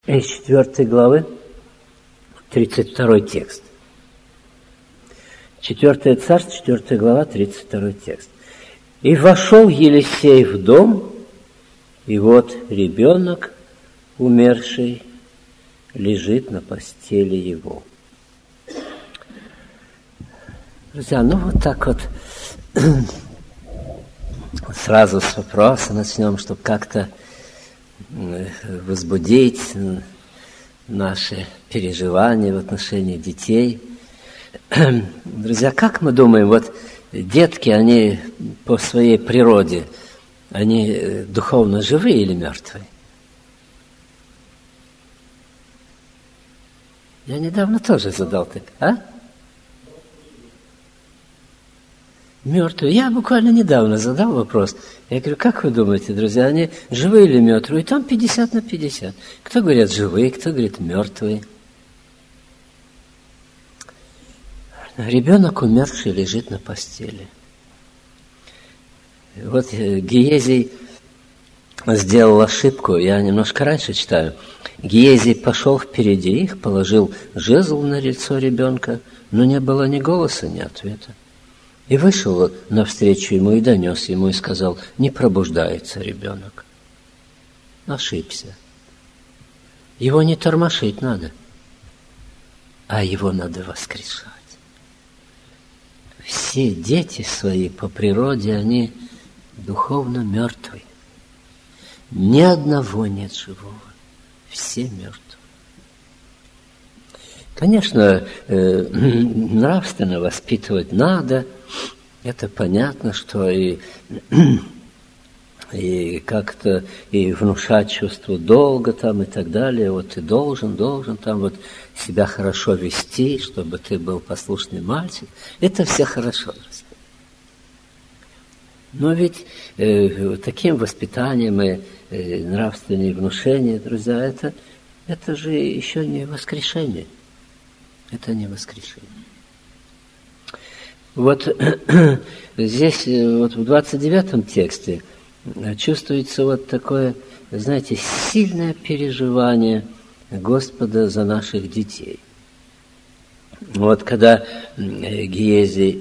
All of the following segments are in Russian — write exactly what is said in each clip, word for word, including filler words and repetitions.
из четвёртой главы, тридцать второй текст. Четвёртое царство, четвёртая глава, тридцать второй текст. «И вошел Елисей в дом, и вот ребенок, умерший, лежит на постели его». Друзья, ну вот так вот сразу с вопроса начнем, чтобы как-то возбудить наши переживания в отношении детей. Друзья, как мы думаем, вот детки, они по своей природе, они духовно живые или мертвые? Я недавно тоже задал так, а? Мертвые. Я буквально недавно задал вопрос. Я говорю, как вы думаете, друзья, они живые или мертвые? И там пятьдесят на пятьдесят. Кто говорит живые, кто говорит мертвые. Ребенок умерший лежит на постели. Вот Гиезий сделал ошибку, я немножко раньше читаю. Гиезий пошел впереди их, положил жезл на лицо ребенка, но не было ни голоса, ни ответа. И вышел навстречу ему и донес ему и сказал, не пробуждается ребенок. Ошибся. Его не тормошить надо, а его надо воскрешать. Все дети свои по природе, они духовно мертвые. Ни одного нет живого. Все мертвы. Конечно, э, нравственно воспитывать надо. Это понятно, что и, и как-то и внушать чувство долга там и так далее. Вот ты должен, должен там вот себя хорошо вести, чтобы ты был послушный мальчик. Это все хорошо. Но ведь э, таким воспитанием и э, нравственные внушения, друзья, это, это же еще не воскрешение. Это не воскрешение. Вот здесь, вот в двадцать девятом тексте чувствуется вот такое, знаете, сильное переживание Господа за наших детей. Вот когда Гиезий,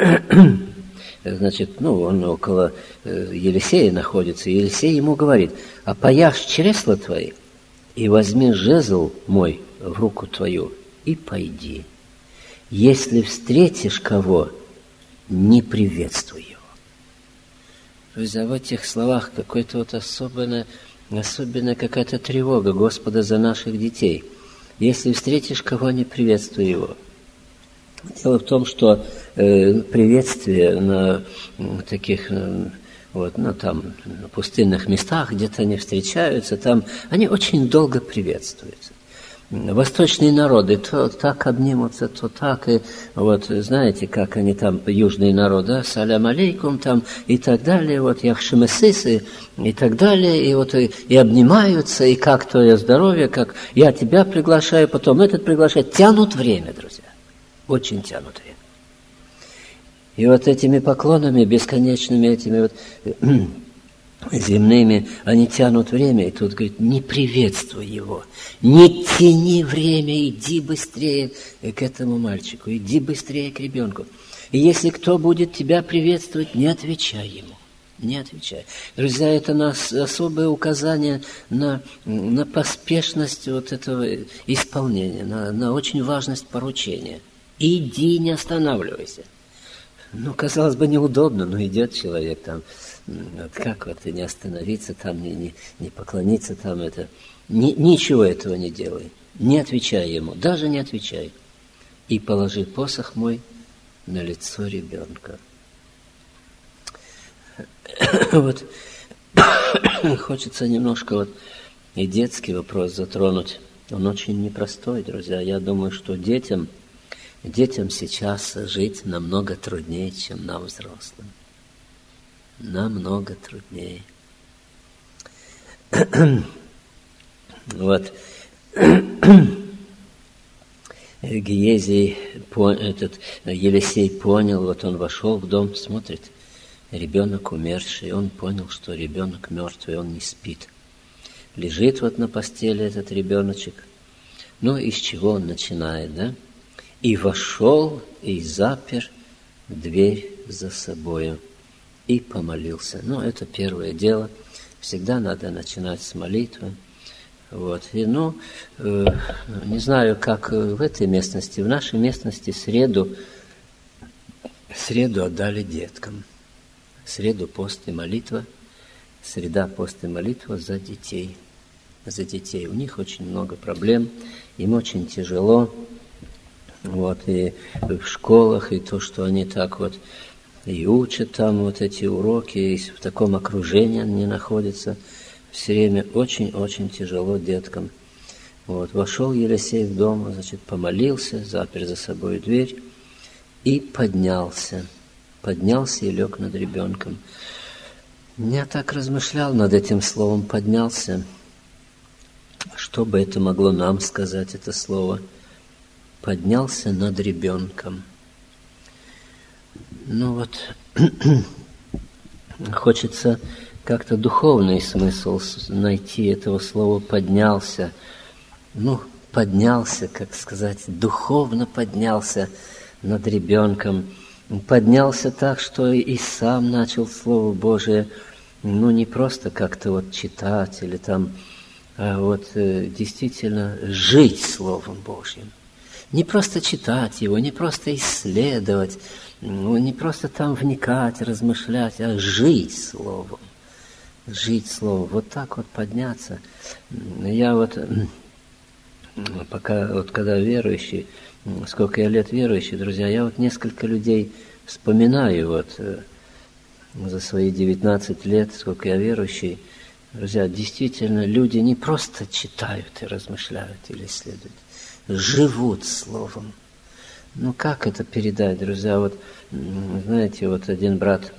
значит, ну, он около Елисея находится, и Елисей ему говорит, опояшь чресла твои и возьми жезл мой в руку твою и пойди. Если встретишь кого, не приветствуй его. Друзья, в этих словах какой-то вот особенная, особенная какая-то тревога Господа за наших детей. Если встретишь кого, не приветствуй его. Дело в том, что э, приветствие на таких, э, вот, ну, там, на пустынных местах, где-то они встречаются, там, они очень долго приветствуются. Восточные народы то так обнимутся, то так, и вот знаете, как они там, южные народы, да, салям алейкум там и так далее, вот яхшемесысы и так далее, и вот и, и обнимаются, и как твое здоровье, как я тебя приглашаю, потом этот приглашает, тянут время, друзья, очень тянут время. И вот этими поклонами, бесконечными этими вот земными, они тянут время, и тут говорит, не приветствуй его, не тяни время, иди быстрее к этому мальчику, иди быстрее к ребенку. И если кто будет тебя приветствовать, не отвечай ему, не отвечай. Друзья, это нас особое указание на, на поспешность вот этого исполнения, на, на очень важность поручения. Иди, не останавливайся. Ну, казалось бы, неудобно, но идет человек там, вот как вот и не остановиться там, не, не, не поклониться там, это, ни, ничего этого не делай, не отвечай ему, даже не отвечай. И положи посох мой на лицо ребенка. Вот хочется немножко вот и детский вопрос затронуть. Он очень непростой, друзья. Я думаю, что детям, детям сейчас жить намного труднее, чем нам, взрослым. Намного труднее. Вот Гиезий, этот Елисей понял, вот он вошел в дом, смотрит, ребенок умерший, он понял, что ребенок мертвый, он не спит. лежит вот на постели этот ребеночек. Ну, из чего он начинает, да? «И вошел, и запер дверь за собою, и помолился». Ну, это первое дело. Всегда надо начинать с молитвы. Вот. И, ну, э, не знаю, как в этой местности, в нашей местности среду, среду отдали деткам. Среду пост и молитва, среда пост и молитва за детей. За детей. У них очень много проблем, им очень тяжело. Вот, и в школах, и то, что они так вот и учат там вот эти уроки, и в таком окружении они находятся. Все время очень-очень тяжело деткам. Вот. Вошел Елисей в дом, значит, помолился, запер за собой дверь и поднялся. Поднялся и лег над ребенком. Я так размышлял над этим словом «поднялся». Что бы это могло нам сказать, это слово «поднялся над ребенком». Ну вот, хочется как-то духовный смысл найти этого слова «поднялся». Ну, поднялся, как сказать, духовно поднялся над ребенком. Поднялся так, что и сам начал Слово Божие, ну, не просто как-то вот читать или там, а вот э, действительно жить Словом Божьим. Не просто читать его, не просто исследовать, ну, не просто там вникать, размышлять, а жить Словом. Жить Словом. Вот так вот подняться. Я вот, пока, вот когда верующий, сколько я лет верующий, друзья, я вот несколько людей вспоминаю вот за свои девятнадцать лет, сколько я верующий. Друзья, действительно, люди не просто читают и размышляют или исследуют, живут Словом. Ну, как это передать, друзья? Вот, знаете, вот один брат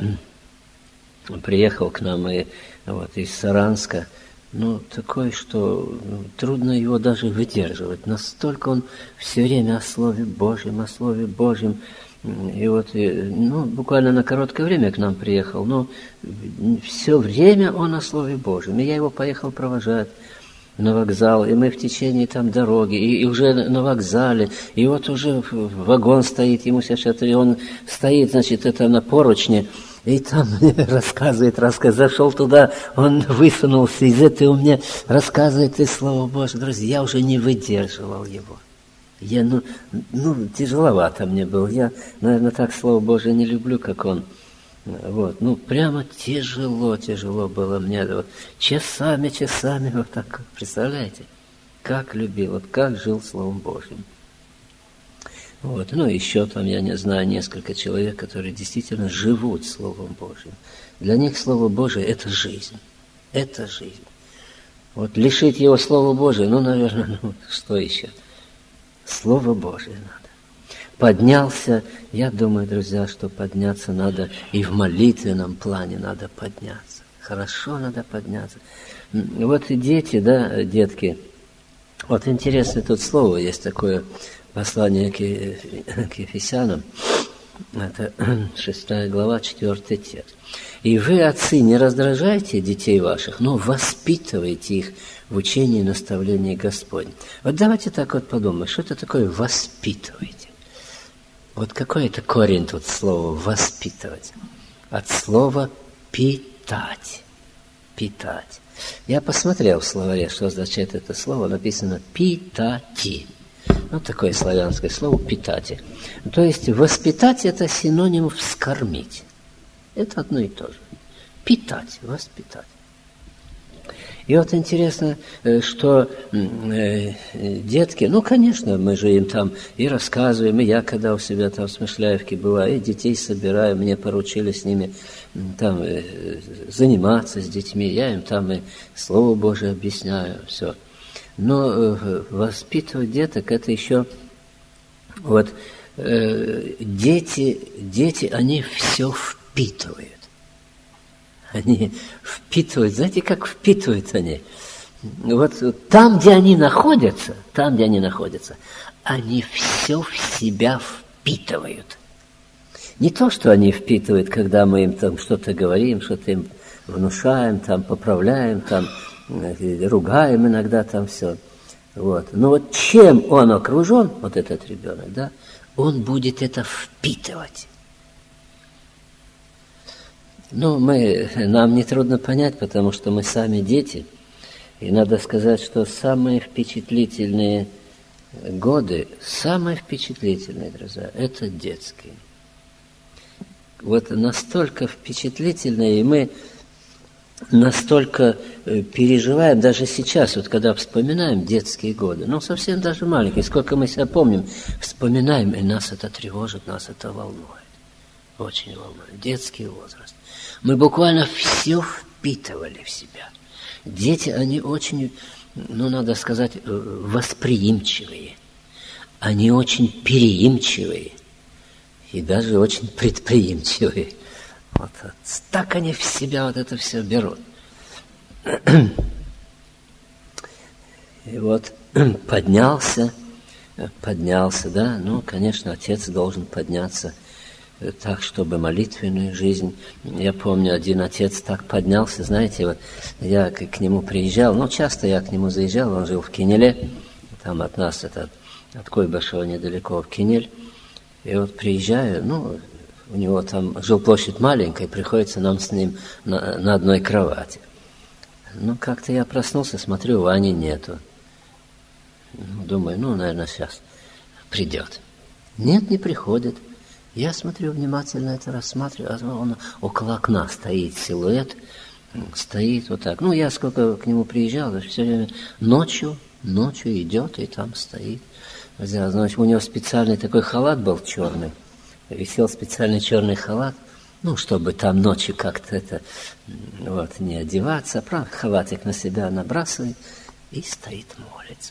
приехал к нам и, вот, из Саранска, ну, такой, что трудно его даже выдерживать. Настолько он все время о Слове Божьем, о Слове Божьем. И вот, ну, буквально на короткое время к нам приехал, но все время он о Слове Божьем. И я его поехал провожать на вокзал, и мы в течение там дороги, и, и уже на вокзале, и вот уже вагон стоит, ему сейчас, и он стоит, значит, это на поручне, и там рассказывает, рассказывает, зашел туда, он высунулся из этого, мне рассказывает из Слова Божьего. Друзья, я уже не выдерживал его. Я, ну, ну, тяжеловато мне было. Я, наверное, так Слово Божие не люблю, как он. Вот, ну, прямо тяжело, тяжело было мне. Вот, часами, часами, вот так, представляете? Как любил, вот как жил Словом Божьим. Вот, ну, еще там, я не знаю, несколько человек, которые действительно живут Словом Божьим. Для них Слово Божие – это жизнь. Это жизнь. Вот лишить его Слова Божия, ну, наверное, ну, что еще? Слово Божие надо. Поднялся, я думаю, друзья, что подняться надо и в молитвенном плане надо подняться. Хорошо надо подняться. Вот и дети, да, детки, вот интересное тут слово есть такое, послание к Ефесянам, это шестая глава, четвертый текст. «И вы, отцы, не раздражайте детей ваших, но воспитывайте их в учении и наставлении Господне». Вот давайте так вот подумаем, что это такое «воспитывайте»? Вот какой это корень тут слова «воспитывать»? От слова «питать». Питать. Я посмотрел в словаре, что означает это слово, написано «питати». Ну, такое славянское слово «питати». То есть воспитать – это синоним «вскормить». Это одно и то же. Питать, воспитать. И вот интересно, что детки, ну, конечно, мы же им там и рассказываем, и я, когда у себя там в Смышляевке была, и детей собираю, мне поручили с ними там заниматься с детьми, я им там и Слово Божие объясняю, все. Но воспитывать деток, это еще, вот, дети, дети, они все впитывают. Они впитывают, знаете, как впитывают они? Вот там, где они находятся, там, где они находятся, они все в себя впитывают. Не то, что они впитывают, когда мы им там что-то говорим, что-то им внушаем, там поправляем, там ругаем иногда там все. Вот. Но вот чем он окружен, вот этот ребенок, да, он будет это впитывать. Ну, мы, нам нетрудно понять, потому что мы сами дети. И надо сказать, что самые впечатлительные годы, самые впечатлительные, друзья, это детские. Вот настолько впечатлительные, и мы настолько переживаем, даже сейчас, вот когда вспоминаем детские годы, ну, совсем даже маленькие, сколько мы себя помним, вспоминаем, и нас это тревожит, нас это волнует. Очень волнует. Детский возраст. Мы буквально все впитывали в себя. Дети, они очень, ну, надо сказать, восприимчивые. Они очень переимчивые. И даже очень предприимчивые. Вот, вот так они в себя вот это все берут. И вот поднялся, поднялся, да, ну, конечно, отец должен подняться так, чтобы молитвенную жизнь. Я помню, один отец так поднялся, знаете, вот я к, к нему приезжал, ну, часто я к нему заезжал, он жил в Кинеле, там от нас, это от Куйбышева недалеко, в Кинель. И вот приезжаю, ну, у него там жилплощадь маленькая, приходится нам с ним на, на одной кровати. Ну, как-то я проснулся, смотрю, Вани нету. Ну, думаю, ну, наверное, сейчас придет. Нет, не приходит. Я смотрю, внимательно это рассматриваю, а он около окна стоит, силуэт, стоит вот так. Ну, я сколько к нему приезжал, все время ночью, ночью идет и там стоит. Значит, у него специальный такой халат был черный, висел специальный черный халат, ну, чтобы там ночью как-то это, вот, не одеваться, правда, халатик на себя набрасывает и стоит, молится.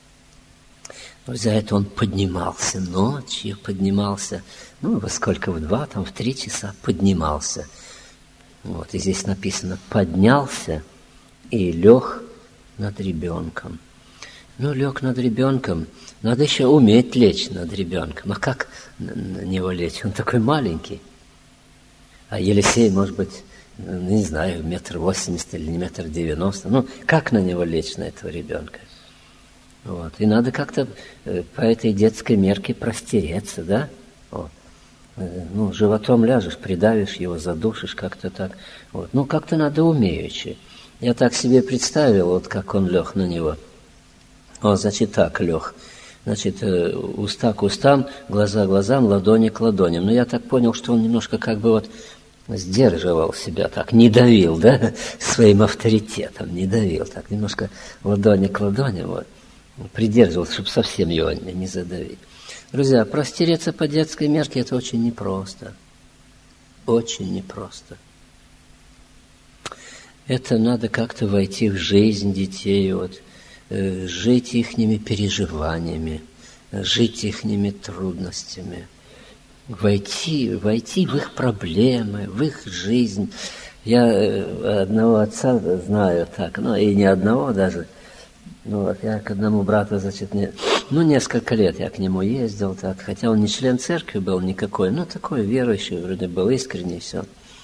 За это он поднимался ночью, поднимался, ну, во сколько, в два, там, в три часа поднимался. Вот, и здесь написано, поднялся и лег над ребенком. Ну, лег над ребенком, надо еще уметь лечь над ребенком. А как на него лечь? Он такой маленький. А Елисей, может быть, не знаю, метр восемьдесят или не метр девяносто. Ну, как на него лечь, на этого ребенка? Вот. И надо как-то по этой детской мерке простереться, да? Вот. Ну, животом ляжешь, придавишь его, задушишь, как-то так. Вот. Ну, как-то надо умеючи. Я так себе представил, вот как он лег на него. Он, значит, так лег. Значит, уста к устам, глаза к глазам, ладони к ладоням. Но я так понял, что он немножко как бы вот сдерживал себя так, не давил, да, своим авторитетом, не давил, так, немножко ладони к ладоням, вот. Придерживался, чтобы совсем его не задавить. Друзья, простереться по детской мерке – это очень непросто. Очень непросто. Это надо как-то войти в жизнь детей, вот, э, жить ихними переживаниями, жить ихними трудностями, войти, войти в их проблемы, в их жизнь. Я э, одного отца знаю так, ну и не одного даже. Ну, вот я к одному брату, значит, не, ну, несколько лет я к нему ездил, так, хотя он не член церкви был никакой, но такой верующий, вроде был искренний, все.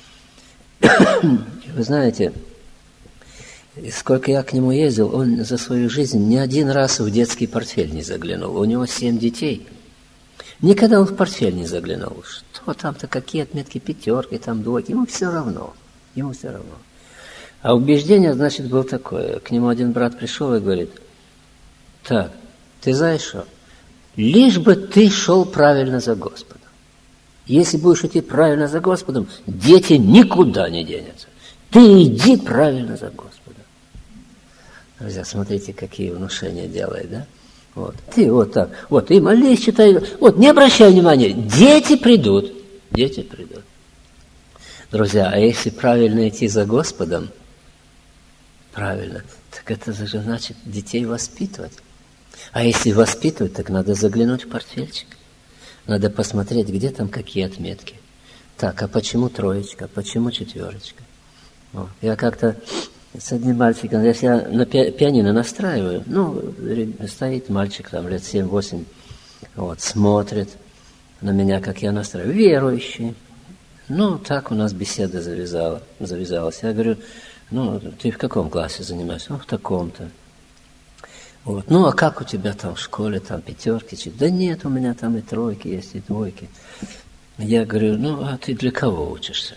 Вы знаете, сколько я к нему ездил, он за свою жизнь ни один раз в детский портфель не заглянул. У него семь детей. Никогда он в портфель не заглянул. Что там-то, какие отметки, пятерки, там двойки, ему все равно. Ему все равно. А убеждение, значит, было такое. К нему один брат пришел и говорит, так, ты знаешь что, лишь бы ты шел правильно за Господом. Если будешь идти правильно за Господом, дети никуда не денутся. Ты иди правильно за Господом. Друзья, смотрите, какие внушения делает, да? Вот. Ты вот так, вот, и молись, читай, вот, не обращай внимания, дети придут, дети придут. Друзья, а если правильно идти за Господом, правильно, так это же значит детей воспитывать. А если воспитывать, так надо заглянуть в портфельчик. Надо посмотреть, где там какие отметки. Так, а почему троечка, почему четверочка? Вот. Я как-то с одним мальчиком, если я на пи- пианино настраиваю, ну, стоит мальчик там лет семь-восемь, вот, смотрит на меня, как я настраиваю, верующий. Ну, так у нас беседа завязала, завязалась. Я говорю, Ну, ты в каком классе занимаешься? Ну, в таком-то. Вот. Ну, а как у тебя там в школе, там пятерки? Да нет, у меня там и тройки есть, и двойки. Я говорю, ну, а ты для кого учишься?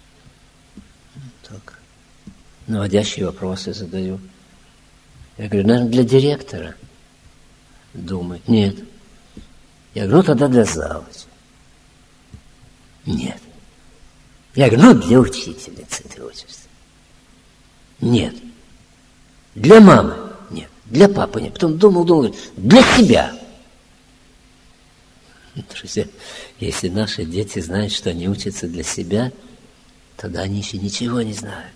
Так. Наводящие вопросы задаю. Я говорю, наверное, для директора. Думает, нет. Я говорю, ну, тогда для завуча. Нет. Я говорю, ну, для учительницы ты учишься. Нет. Для мамы? Нет. Для папы нет. Потом думал, думал, для себя. Друзья, если наши дети знают, что они учатся для себя, тогда они еще ничего не знают.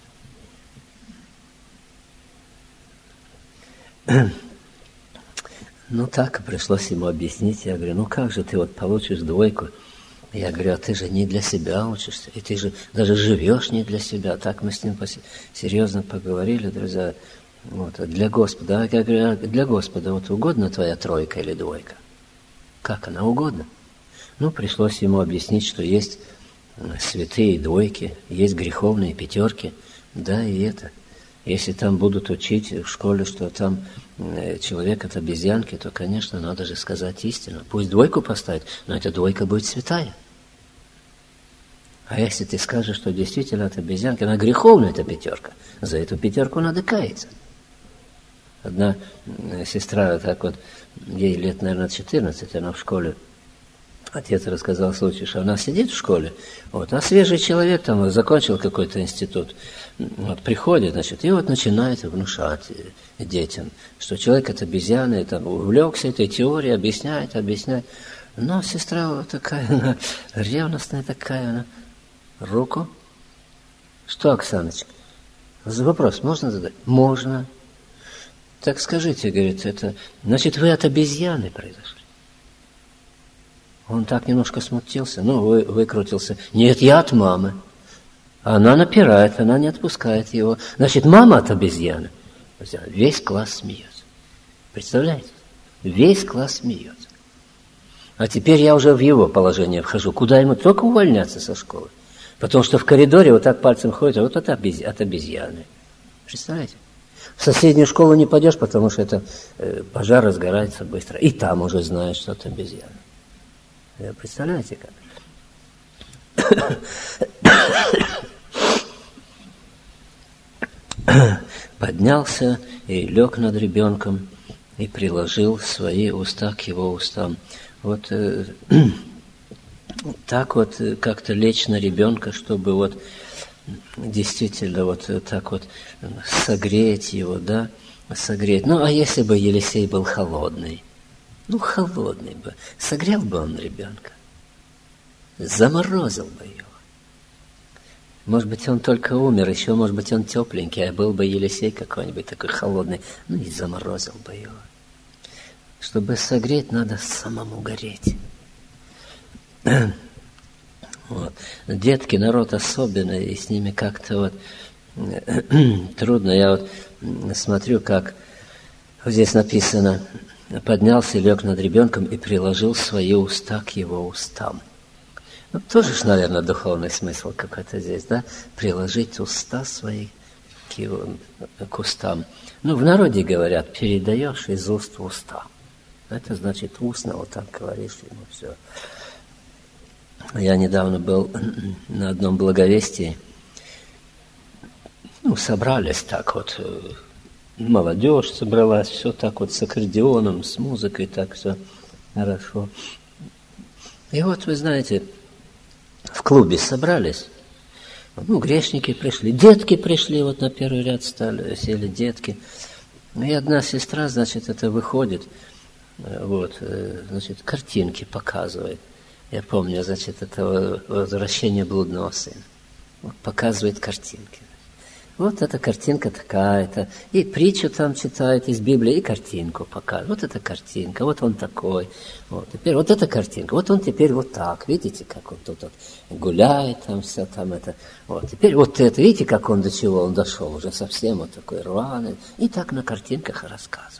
Ну так, пришлось ему объяснить. Я говорю, ну как же ты вот получишь двойку? Я говорю, а ты же не для себя учишься, и ты же даже живешь не для себя. Так мы с ним серьезно поговорили, друзья. Вот, для Господа. Я говорю, для Господа вот угодно твоя тройка или двойка? Как она угодно? Ну, пришлось ему объяснить, что есть святые двойки, есть греховные пятерки. Да, и это. Если там будут учить в школе, что там человек от обезьянки, то, конечно, надо же сказать истину. Пусть двойку поставят, но эта двойка будет святая. А если ты скажешь, что действительно от обезьянки, она греховная, эта пятерка, за эту пятерку надо каяться. Одна сестра, так вот, ей лет, наверное, четырнадцать, она в школе, отец рассказал случай, что она сидит в школе, вот, а свежий человек там закончил какой-то институт, вот, приходит, значит, и вот начинает внушать детям, что человек это обезьяна, и там увлекся этой теорией, объясняет, объясняет. Но сестра вот такая, она ревностная такая, она, руку. Что, Оксаночка? Вопрос можно задать? Можно. Так скажите, говорит, это, значит, вы от обезьяны произошли. Он так немножко смутился, ну, вы, выкрутился. Нет, я от мамы. Она напирает, она не отпускает его. Значит, мама от обезьяны. Весь класс смеется. Представляете? Весь класс смеется. А теперь я уже в его положение вхожу. Куда ему только увольняться со школы. Потому что в коридоре вот так пальцем ходит, а вот это от обезьяны. Представляете? В соседнюю школу не пойдешь, потому что это э, пожар разгорается быстро. И там уже знаешь, что это обезьяна. Представляете как? Поднялся и лег над ребенком и приложил свои уста к его устам. Вот э, так вот как-то лечь на ребенка, чтобы вот действительно вот так вот согреть его, да, согреть. Ну, а если бы Елисей был холодный? Ну, холодный бы. Согрел бы он ребенка. Заморозил бы его. Может быть, он только умер, еще, может быть, он тепленький, а был бы Елисей какой-нибудь такой холодный, ну и заморозил бы его. Чтобы согреть, надо самому гореть. Вот. Детки, народ особенный, и с ними как-то вот трудно. Я вот смотрю, как вот здесь написано, поднялся, лег над ребенком и приложил свои уста к его устам. Ну, тоже ж, наверное, духовный смысл какой-то здесь, да? Приложить уста свои к, его, к устам. Ну, в народе говорят, передаешь из уст в уста. Это значит устно, вот так говоришь ему все. Я недавно был на одном благовестии. Ну, собрались так вот, молодежь собралась, все так вот с аккордеоном, с музыкой, так все хорошо. И вот, вы знаете, в клубе собрались, ну, грешники пришли, детки пришли, вот на первый ряд стали, сели детки. И одна сестра, значит, это выходит, вот, значит, картинки показывает. Я помню, значит, это возвращение блудного сына. Вот, показывает картинки. Вот эта картинка такая-то. И притчу там читает из Библии, и картинку показывает. Вот эта картинка, вот он такой. Вот, теперь вот эта картинка, вот он теперь вот так. Видите, как он тут вот гуляет, там все там это. Вот, теперь вот это, видите, как он до чего он дошел, уже совсем вот такой рваный. И так на картинках рассказывает.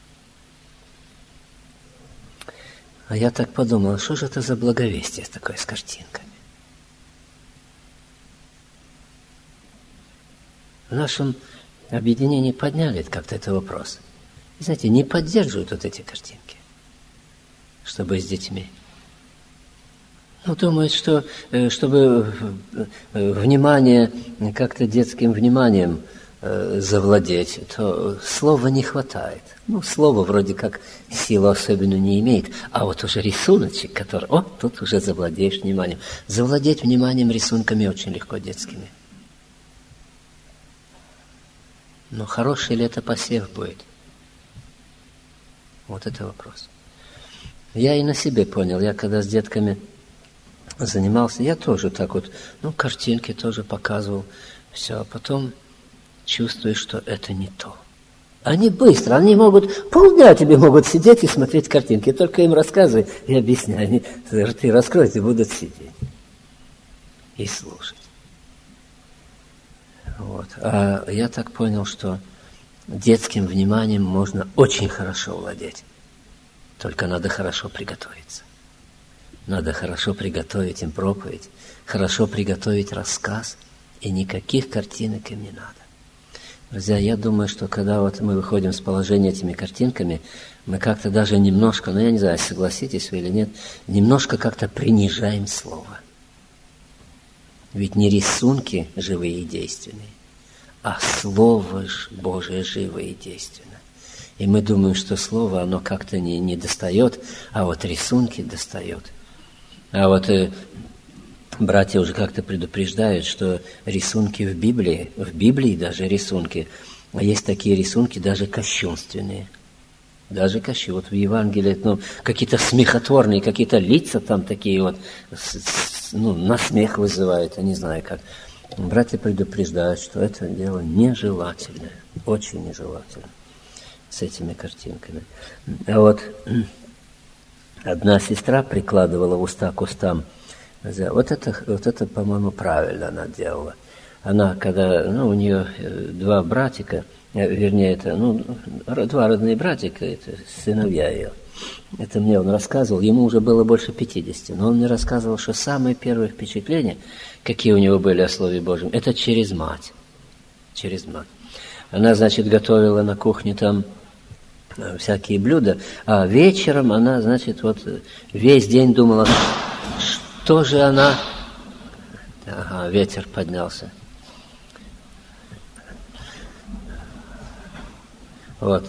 А я так подумал, что же это за благовестие такое с картинками? в нашем объединении подняли как-то этот вопрос. И, знаете, не поддерживают вот эти картинки, чтобы с детьми. Ну, думают, что чтобы внимание, как-то детским вниманием завладеть, то слова не хватает. Ну, слово вроде как силу особенно не имеет, а вот уже рисуночек, который, о, тут уже завладеешь вниманием. Завладеть вниманием рисунками очень легко детскими. Но хороший ли это посев будет? Вот это вопрос. Я и на себе понял, я когда с детками занимался, я тоже так вот, ну, картинки тоже показывал, все, а потом чувствую, что это не то. Они быстро, они могут, полдня тебе могут сидеть и смотреть картинки, только им рассказывай и объясняй, они рты раскроют и будут сидеть и слушать. Вот. А я так понял, что детским вниманием можно очень хорошо владеть, только надо хорошо приготовиться. Надо хорошо приготовить им проповедь, хорошо приготовить рассказ, и никаких картинок им не надо. Друзья, я думаю, что когда вот мы выходим с положения этими картинками, мы как-то даже немножко, ну я не знаю, согласитесь вы или нет, немножко как-то принижаем слово. Ведь не рисунки живые и действенные, а Слово Божие живое и действенное. И мы думаем, что слово, оно как-то не, не достает, а вот рисунки достает. А вот э, братья уже как-то предупреждают, что рисунки в Библии, в Библии даже рисунки, а есть такие рисунки даже кощунственные. Даже кощунственные. Вот в Евангелии, ну, какие-то смехотворные, какие-то лица там такие вот, с, с, ну, на смех вызывают, я не знаю как. Братья предупреждают, что это дело нежелательное, очень нежелательно с этими картинками. А вот одна сестра прикладывала уста к устам. Вот это, вот это, по-моему, правильно она делала. Она, когда, ну, у нее два братика, вернее, это, ну, два родные братика, это сыновья ее. Это мне он рассказывал, ему уже было больше пятидесяти, но он мне рассказывал, что самые первые впечатления, какие у него были о Слове Божьем, это через мать. Через мать. Она, значит, готовила на кухне там всякие блюда, а вечером она, значит, вот весь день думала, что же она... Ага, ветер поднялся. Вот.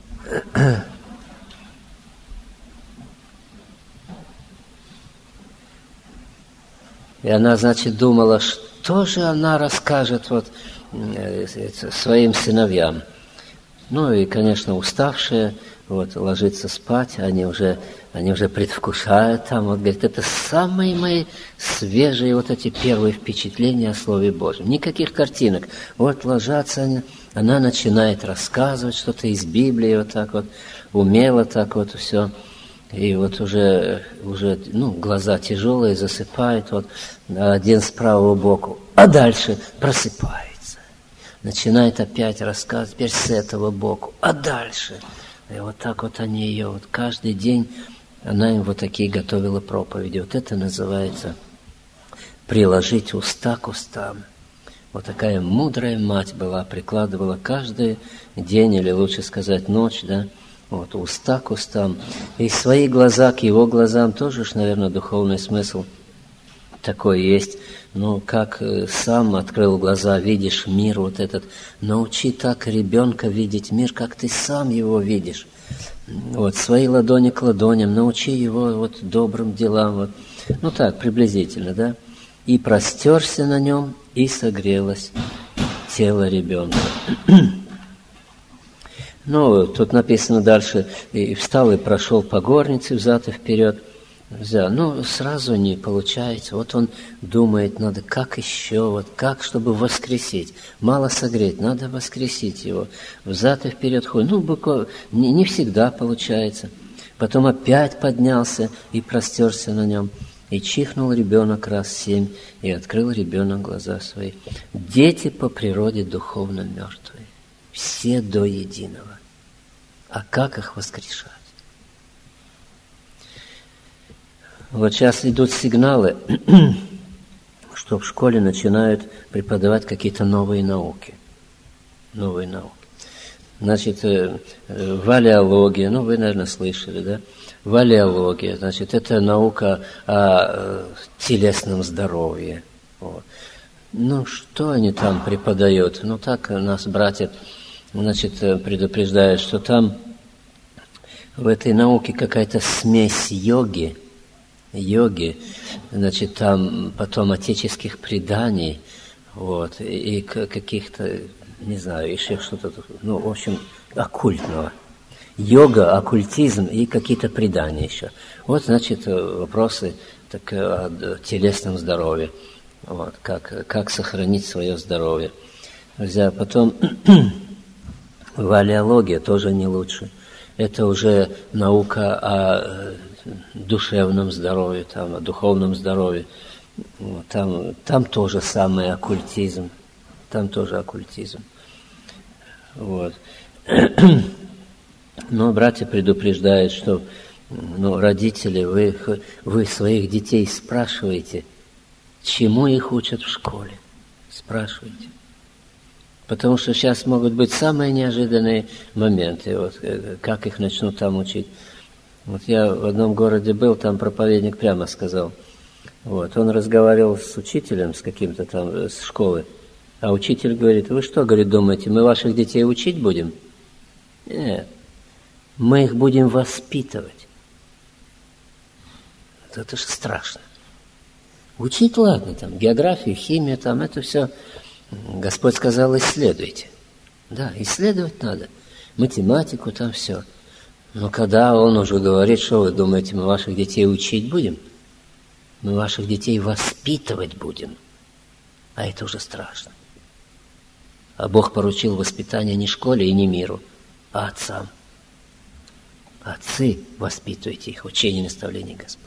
И она, значит, думала, что же она расскажет вот своим сыновьям. Ну и, конечно, уставшие, вот, ложиться спать, они уже, они уже предвкушают там, вот, говорит, это самые мои свежие вот эти первые впечатления о Слове Божьем. Никаких картинок. Вот ложатся они, она начинает рассказывать что-то из Библии, вот так вот, умело так вот все. И вот уже, уже, ну, глаза тяжелые, засыпает, вот, один с правого боку, а дальше просыпается. Начинает опять рассказывать, теперь с этого боку, а дальше. И вот так вот они ее, вот каждый день она им вот такие готовила проповеди. Вот это называется приложить уста к устам. Вот такая мудрая мать была, прикладывала каждый день, или лучше сказать ночь, да, вот уста к устам. И свои глаза к его глазам тоже, наверное, духовный смысл такой есть. Ну, как сам открыл глаза, видишь мир вот этот. Научи так ребенка видеть мир, как ты сам его видишь. Вот, свои ладони к ладоням, научи его вот добрым делам. Вот. Ну, так, приблизительно, да. И простерся на нем, и согрелось тело ребенка. Ну, тут написано дальше, и встал и прошел по горнице взад и вперед. Да, ну, сразу не получается. Вот он думает, надо как еще, вот как, чтобы воскресить. Мало согреть, надо воскресить его. Взад и вперед ходит. Ну, буквально, не, не всегда получается. Потом опять поднялся и простерся на нем. И чихнул ребенок раз семь, и открыл ребенок глаза свои. Дети по природе духовно мертвые. Все до единого. А как их воскрешать? Вот сейчас идут сигналы, что в школе начинают преподавать какие-то новые науки. новые науки. Значит, валеология, ну, вы, наверное, слышали, да? Валеология, значит, это наука о телесном здоровье. Вот. Ну, что они там преподают? Ну, так нас братья, значит, предупреждают, что там в этой науке какая-то смесь йоги, йоги, значит, там потом отеческих преданий, вот, и каких-то, не знаю, еще что-то, ну, в общем, оккультного. Йога, оккультизм и какие-то предания еще. Вот, значит, вопросы так, о телесном здоровье. Вот, как, как сохранить свое здоровье. Друзья, потом валеология тоже не лучше. Это уже наука о душевном здоровье, там, о духовном здоровье. Там, там тоже самый оккультизм. Там тоже оккультизм. Вот. Но братья предупреждают, что ну, родители, вы, вы своих детей спрашиваете, чему их учат в школе? Спрашивайте. Потому что сейчас могут быть самые неожиданные моменты, вот, как их начнут там учить. Вот я в одном городе был, там проповедник прямо сказал. Вот, он разговаривал с учителем, с каким-то там, с школы. А учитель говорит, вы что, говорит, думаете, мы ваших детей учить будем? Нет, мы их будем воспитывать. Это же страшно. Учить, ладно, там, географию, химию, там, это все, Господь сказал, исследуйте. Да, исследовать надо. Математику, там все. Но когда Он уже говорит, что вы думаете, мы ваших детей учить будем? Мы ваших детей воспитывать будем. А это уже страшно. А Бог поручил воспитание не школе и не миру, а отцам. Отцы, воспитывайте их, учение и наставление Господь.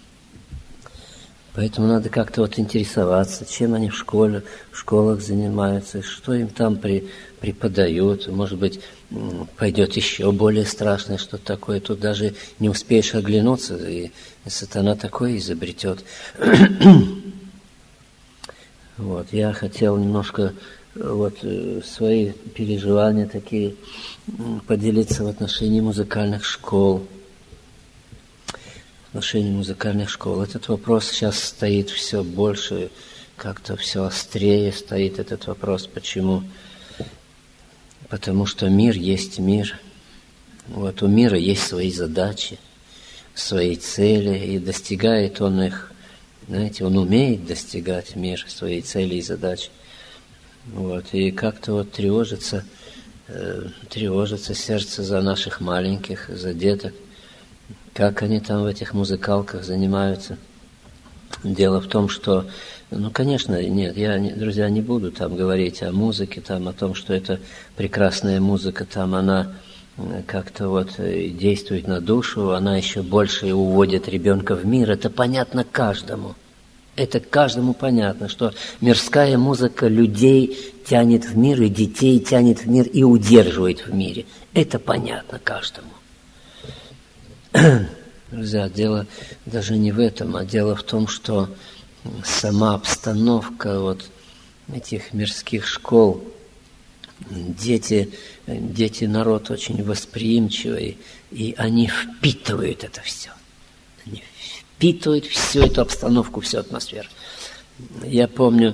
Поэтому надо как-то вот интересоваться, чем они в школе, в школах занимаются, что им там при, преподают. Может быть, пойдет еще более страшное что-то такое. Тут даже не успеешь оглянуться, и сатана такое изобретет. Вот, я хотел немножко вот, свои переживания такие поделиться в отношении музыкальных школ. В отношении музыкальных школ. Этот вопрос сейчас стоит все больше, как-то все острее стоит этот вопрос. Почему? Потому что мир есть мир. Вот у мира есть свои задачи, свои цели, и достигает он их, знаете, он умеет достигать мир, свои цели и задачи. Вот, и как-то вот тревожится, э, тревожится сердце за наших маленьких, за деток. Как они там в этих музыкалках занимаются. Дело в том, что, ну, конечно, нет, я, друзья, не буду там говорить о музыке, там, о том, что это прекрасная музыка, там она как-то вот действует на душу, она еще больше уводит ребенка в мир. Это понятно каждому. Это каждому понятно, что мирская музыка людей тянет в мир, и детей тянет в мир, и удерживает в мире. Это понятно каждому. Друзья, дело даже не в этом, а дело в том, что сама обстановка вот этих мирских школ, дети, дети народ очень восприимчивый, и они впитывают это все. Они впитывают всю эту обстановку, всю атмосферу. Я помню,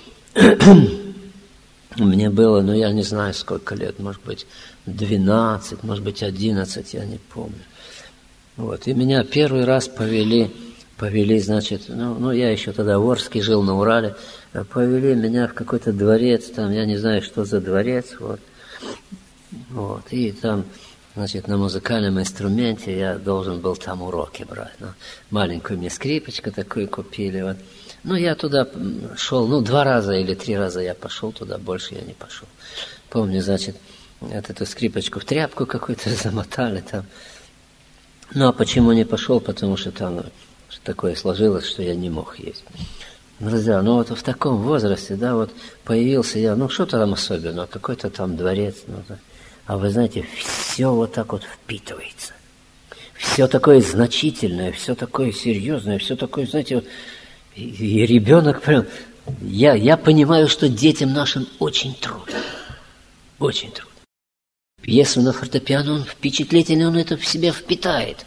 мне было, ну я не знаю сколько лет, может быть двенадцать, может быть одиннадцать, я не помню. Вот, и меня первый раз повели, повели, значит, ну, ну, я еще тогда в Орске жил, на Урале, повели меня в какой-то дворец, там, я не знаю, что за дворец, вот, вот, и там, значит, на музыкальном инструменте я должен был там уроки брать, ну, маленькую мне скрипочку такую купили, вот, ну, я туда шел, ну, два раза или три раза я пошел туда, больше я не пошел, помню, значит, вот эту скрипочку в тряпку какую-то замотали там. Ну, а почему не пошел? Потому что там такое сложилось, что я не мог есть. Друзья, ну вот в таком возрасте, да, вот появился я, ну что-то там особенного, какой-то там дворец, ну, а вы знаете, все вот так вот впитывается. Все такое значительное, все такое серьезное, все такое, знаете, вот, и, и ребенок прям, я, я понимаю, что детям нашим очень трудно. Очень трудно. Пьесу на фортепиано он впечатлительный, он это в себя впитает.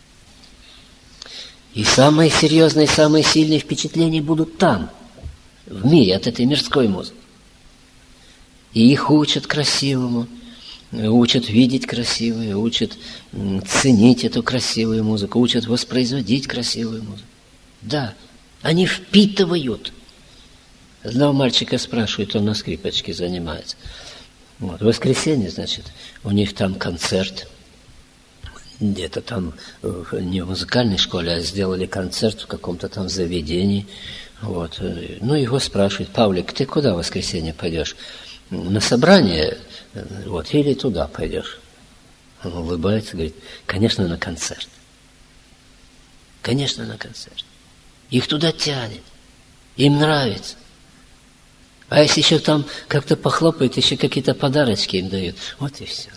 И самые серьезные, самые сильные впечатления будут там, в мире, от этой мирской музыки. И их учат красивому, учат видеть красивое, учат ценить эту красивую музыку, учат воспроизводить красивую музыку. Да, они впитывают. Одного мальчика спрашивают, он на скрипочке занимается. Вот. В воскресенье, значит, у них там концерт. Где-то там, не в музыкальной школе, а сделали концерт в каком-то там заведении. Вот. Ну, его спрашивают: Павлик, ты куда в воскресенье пойдешь? На собрание? Вот, или туда пойдешь? Он улыбается, говорит: конечно, на концерт. Конечно, на концерт. Их туда тянет. Им нравится. А если еще там как-то похлопают, еще какие-то подарочки им дают. Вот и все.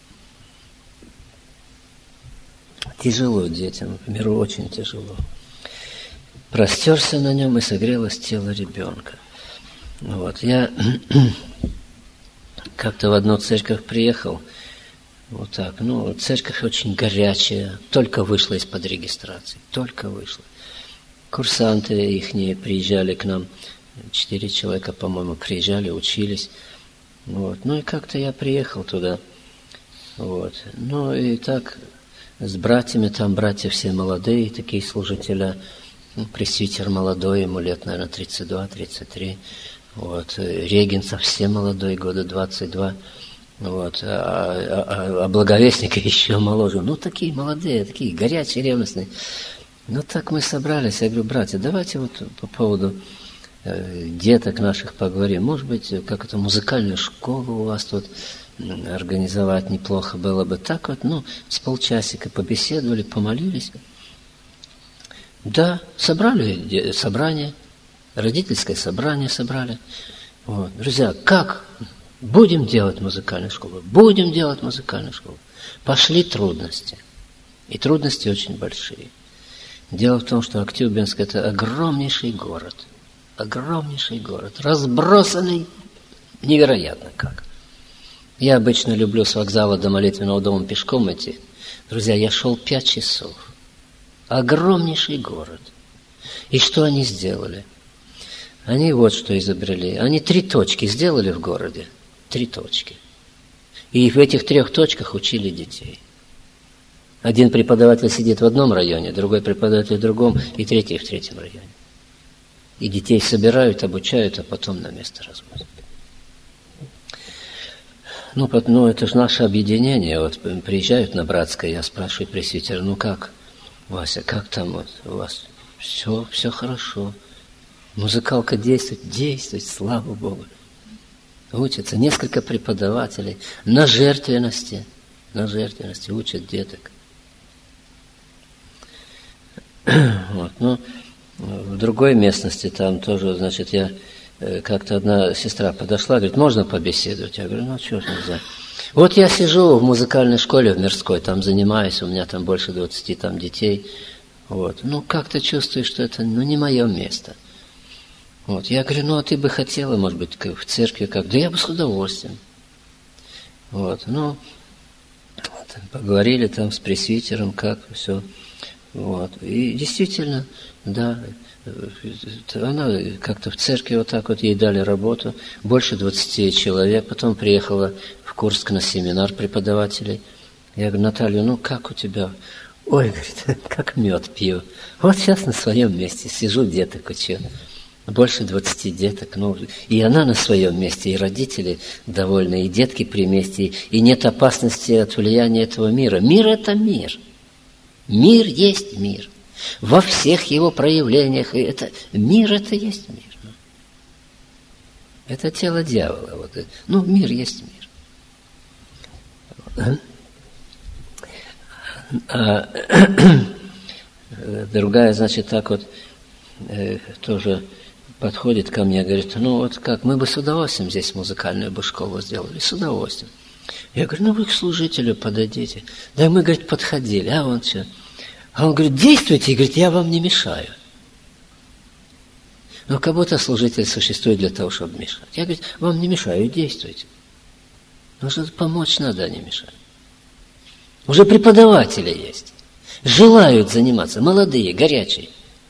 Тяжело детям, в миру очень тяжело. Простерся на нем, и согрелось тело ребенка. Вот. Я как-то в одну церковь приехал, вот так, ну, церковь очень горячая, только вышла из-под регистрации, только вышла. Курсанты ихние приезжали к нам, четыре человека, по-моему, приезжали, учились. Вот. Ну и как-то я приехал туда. Вот. Ну и так с братьями, там братья все молодые, такие служители. Ну, пресвитер молодой, ему лет, наверное, тридцать два тридцать три. Вот. Регент совсем молодой, года двадцать два. Вот. А, а, а благовестник еще моложе. Ну, такие молодые, такие горячие, ревностные. Ну, так мы собрались. Я говорю: братья, давайте вот по поводу э, деток наших поговорим. Может быть, как это, музыкальную школу у вас тут организовать неплохо было бы. Так вот, ну, с полчасика побеседовали, помолились. Да, собрали собрание, родительское собрание собрали. Вот. Друзья, как? Будем делать музыкальную школу? Будем делать музыкальную школу. Пошли трудности. И трудности очень большие. Дело в том, что Актюбинск – это огромнейший город. Огромнейший город. Разбросанный невероятно как. Я обычно люблю с вокзала до молитвенного дома пешком идти. Друзья, я шел пять часов. Огромнейший город. И что они сделали? Они вот что изобрели. Они три точки сделали в городе. Три точки. И в этих трех точках учили детей. Один преподаватель сидит в одном районе, другой преподаватель в другом, и третий в третьем районе. И детей собирают, обучают, а потом на место разводят. Ну, ну это же наше объединение. Вот приезжают на Братское, я спрашиваю пресвитера: ну как, Вася, как там вот у вас? Все, все хорошо. Музыкалка действует, действует, слава Богу. Учатся несколько преподавателей на жертвенности, на жертвенности учат деток. Вот, ну, в другой местности там тоже, значит, я как-то одна сестра подошла, говорит: можно побеседовать? Я говорю: ну, чего ж нельзя. Вот я сижу в музыкальной школе в Мирской, там занимаюсь, у меня там больше двадцати там детей. Вот, ну, как-то чувствую, что это, ну, не мое место. Вот, я говорю: ну, а ты бы хотела, может быть, в церкви как? Да я бы с удовольствием. Вот, ну, поговорили там с пресвитером, как все. Вот, и действительно, да, она как-то в церкви вот так вот, ей дали работу, больше двадцати человек, потом приехала в Курск на семинар преподавателей. Я говорю: Наталья, ну как у тебя? Ой, говорит, как мед пью. Вот сейчас на своем месте сижу, деток учу. Больше двадцати деток. Ну, и она на своем месте, и родители довольны, и детки при месте, и нет опасности от влияния этого мира. Мир – это мир. Мир есть мир. Во всех его проявлениях. И это, мир – это есть мир. Это тело дьявола. Вот. Ну, мир есть мир. А, другая, значит, так вот э, тоже подходит ко мне, говорит: ну вот как, мы бы с удовольствием здесь музыкальную бы школу сделали, с удовольствием. Я говорю: ну вы к служителю подойдите. Да мы, говорит, подходили, а он что? А он говорит: действуйте, и говорит, я вам не мешаю. Но как будто служитель существует для того, чтобы мешать. Я говорю: вам не мешаю, действуйте. Нужно помочь надо, а не мешать. Уже преподаватели есть. Желают заниматься, молодые, горячие.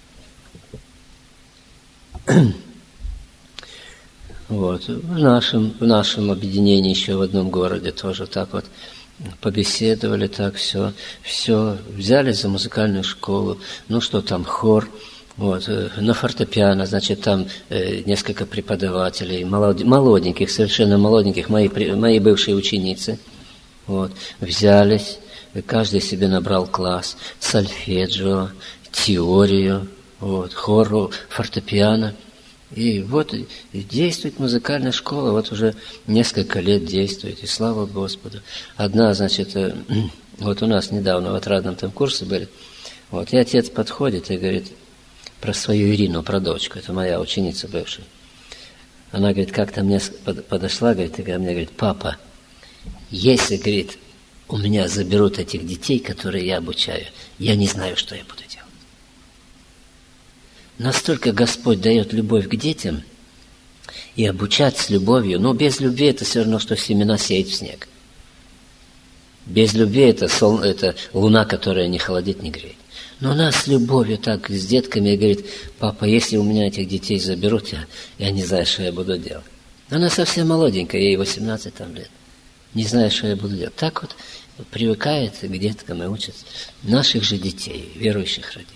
Вот. В нашем, в нашем объединении еще в одном городе тоже так вот побеседовали, так все, все, взялись за музыкальную школу, ну что там, хор, вот, на фортепиано, значит, там э, несколько преподавателей, молод, молоденьких, совершенно молоденьких, мои, мои бывшие ученицы, вот, взялись, каждый себе набрал класс, сольфеджио, теорию, вот, хору, фортепиано. И вот и действует музыкальная школа, вот уже несколько лет действует, и слава Господу. Одна, значит, вот у нас недавно в отрадном там курсе были, вот, и отец подходит и говорит про свою Ирину, про дочку, это моя ученица бывшая. Она, говорит, как-то мне подошла, говорит, и мне говорит: папа, если, говорит, у меня заберут этих детей, которые я обучаю, я не знаю, что я буду делать. Настолько Господь дает любовь к детям и обучать с любовью, но без любви это все равно, что семена сеять в снег. Без любви это, сол, это луна, которая не холодит, не греет. Но она с любовью так, с детками, и говорит: папа, если у меня этих детей заберут, я, я не знаю, что я буду делать. Она совсем молоденькая, ей восемнадцать там лет. Не знаю, что я буду делать. Так вот привыкает к деткам и учит наших же детей, верующих родителей.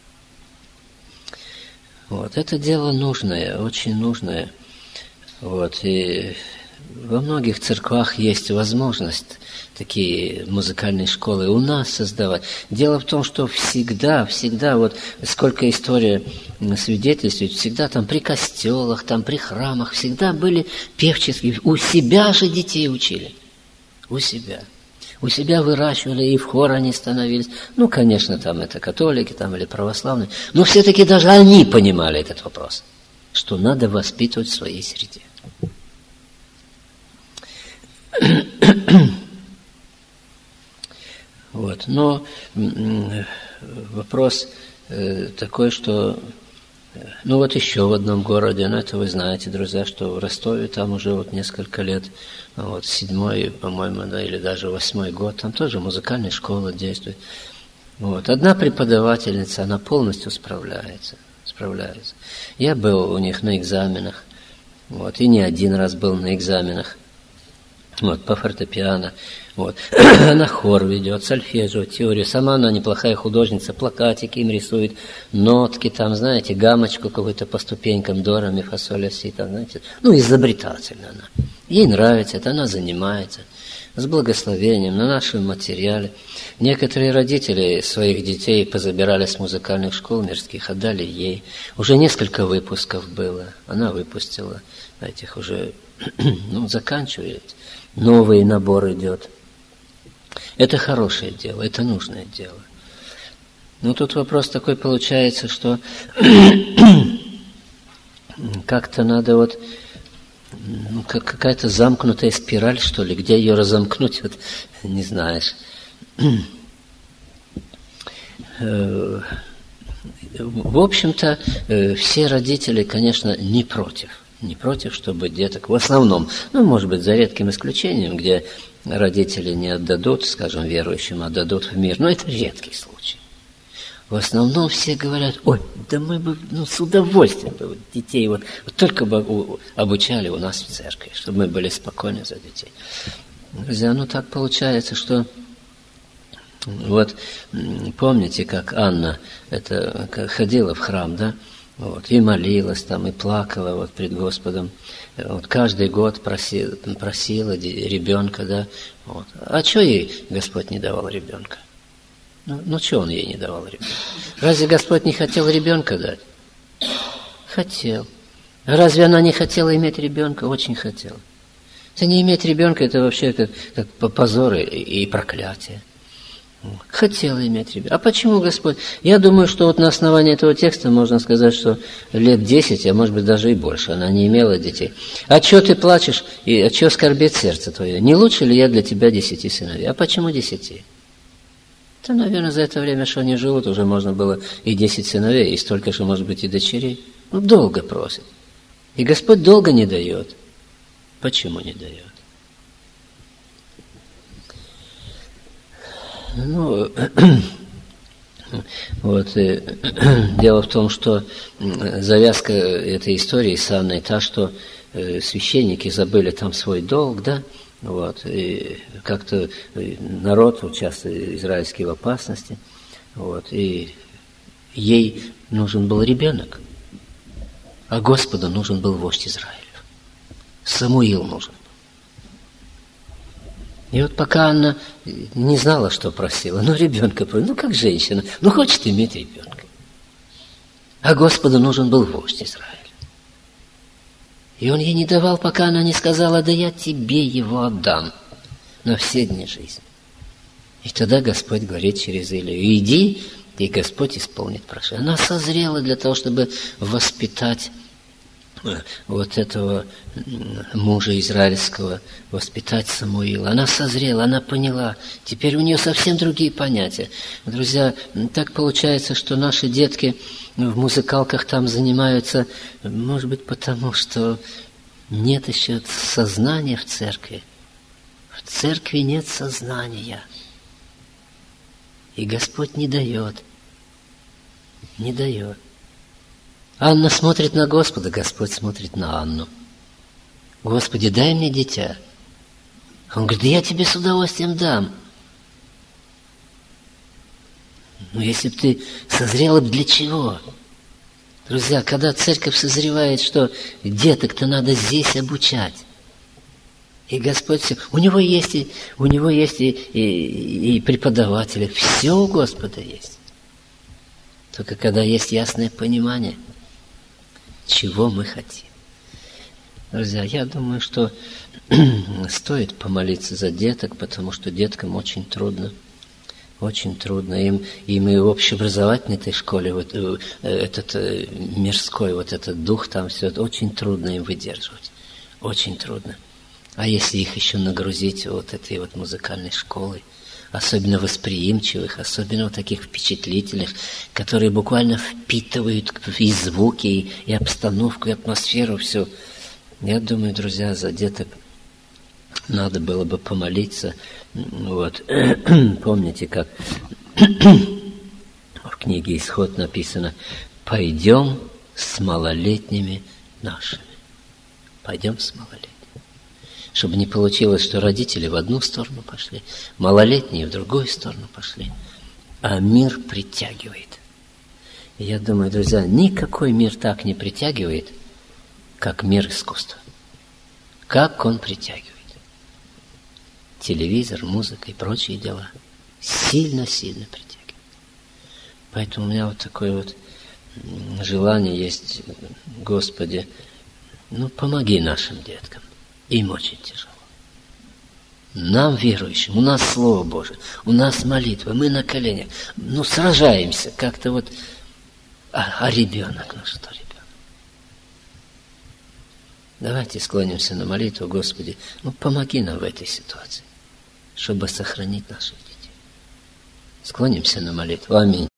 Вот, это дело нужное, очень нужное. Вот, и во многих церквах есть возможность такие музыкальные школы у нас создавать. Дело в том, что всегда, всегда, вот сколько история свидетельствует, всегда там при костелах, там при храмах, всегда были певческие, у себя же детей учили, у себя. У себя выращивали, и в хор они становились. Ну, конечно, там это католики там, или православные. Но все-таки даже они понимали этот вопрос, что надо воспитывать в своей среде. Вот. Но вопрос такой, что... Ну, вот еще в одном городе, ну, это вы знаете, друзья, что в Ростове там уже вот несколько лет, вот седьмой, по-моему, да, или даже восьмой год, там тоже музыкальная школа действует. Вот. Одна преподавательница, она полностью справляется, справляется. Я был у них на экзаменах, вот, и не один раз был на экзаменах, вот, по фортепиано. Вот. Она хор ведет, сольфеджио, теорию. Сама она неплохая художница, плакатики им рисует, нотки там, знаете, гамочку какую-то по ступенькам, до, ре, ми, фа, соль, ля, си, там, знаете. Ну, изобретательна она. Ей нравится это, она занимается. С благословением, на нашем материале. Некоторые родители своих детей позабирали с музыкальных школ мирских, отдали ей. Уже несколько выпусков было. Она выпустила этих уже, ну, заканчивает. Новый набор идет. Это хорошее дело, это нужное дело. Но тут вопрос такой получается, что как-то надо вот, ну, как какая-то замкнутая спираль, что ли, где ее разомкнуть, вот, не знаешь. В общем-то, все родители, конечно, не против. Не против, чтобы деток, в основном, ну, может быть, за редким исключением, где родители не отдадут, скажем, верующим, отдадут в мир, но это редкий случай. В основном все говорят: ой, да мы бы, ну, с удовольствием бы вот детей вот, вот только бы обучали у нас в церкви, чтобы мы были спокойны за детей. Друзья, ну так получается, что вот помните, как Анна это, ходила в храм, да? Вот, и молилась там, и плакала вот пред Господом. Вот, каждый год просила, просила ребенка, да. Вот. А что ей Господь не давал ребенка? Ну, ну что Он ей не давал ребенка? Разве Господь не хотел ребенка дать? Хотел. Разве она не хотела иметь ребенка? Очень хотела. Это не иметь ребенка, это вообще как, как позор и, и проклятие. Хотела иметь ребенка. А почему Господь? Я думаю, что вот на основании этого текста можно сказать, что лет десять, а может быть даже и больше, она не имела детей. А что ты плачешь, и а что скорбит сердце твое? Не лучше ли я для тебя десяти сыновей? А почему десяти? Да, наверное, за это время, что они живут, уже можно было и десять сыновей, и столько же, может быть, и дочерей. Ну, долго просит. И Господь долго не дает. Почему не дает? Ну, вот, и, дело в том, что завязка этой истории с Анной та, что священники забыли там свой долг, да, вот, и как-то народ, вот, часто израильский, в опасности, вот, и ей нужен был ребенок, а Господу нужен был вождь Израиля. Самуил нужен. И вот пока Анна не знала, что просила, ну, ребенка, ну, как женщина, ну, хочет иметь ребенка. А Господу нужен был вождь Израиля. И он ей не давал, пока она не сказала: да я тебе его отдам на все дни жизни. И тогда Господь говорит через Илию: иди, и Господь исполнит прошение. Она созрела для того, чтобы воспитать вот этого мужа израильского, воспитать Самуила. Она созрела, она поняла. Теперь у нее совсем другие понятия. Друзья, так получается, что наши детки в музыкалках там занимаются, может быть, потому что нет еще сознания в церкви. В церкви нет сознания. И Господь не дает. Не дает. Анна смотрит на Господа, Господь смотрит на Анну. Господи, дай мне дитя. Он говорит: да я тебе с удовольствием дам. Но если бы ты созрела бы, для чего? Друзья, когда церковь созревает, что деток-то надо здесь обучать. И Господь все. У него есть и, у него есть и, и, и преподаватели. Все у Господа есть. Только когда есть ясное понимание, чего мы хотим. Друзья, я думаю, что стоит помолиться за деток, потому что деткам очень трудно. Очень трудно. Им, им и в общеобразовательной этой школе вот, этот мирской, вот этот дух там, все это очень трудно им выдерживать. Очень трудно. А если их еще нагрузить вот этой вот музыкальной школой, особенно восприимчивых, особенно вот таких впечатлительных, которые буквально впитывают и звуки, и, и обстановку, и атмосферу, все. Я думаю, друзья, за деток надо было бы помолиться. Вот. Помните, как в книге «Исход» написано: «Пойдем с малолетними нашими». Пойдем с малолетними. Чтобы не получилось, что родители в одну сторону пошли, малолетние в другую сторону пошли, а мир притягивает. И я думаю, друзья, никакой мир так не притягивает, как мир искусства. Как он притягивает. Телевизор, музыка и прочие дела сильно-сильно притягивает. Поэтому у меня вот такое вот желание есть: Господи, ну помоги нашим деткам. Им очень тяжело. Нам, верующим, у нас Слово Божие, у нас молитва, мы на коленях, ну сражаемся как-то вот. А, а ребенок, ну что ребенок? Давайте склонимся на молитву: Господи, ну помоги нам в этой ситуации, чтобы сохранить наших детей. Склонимся на молитву. Аминь.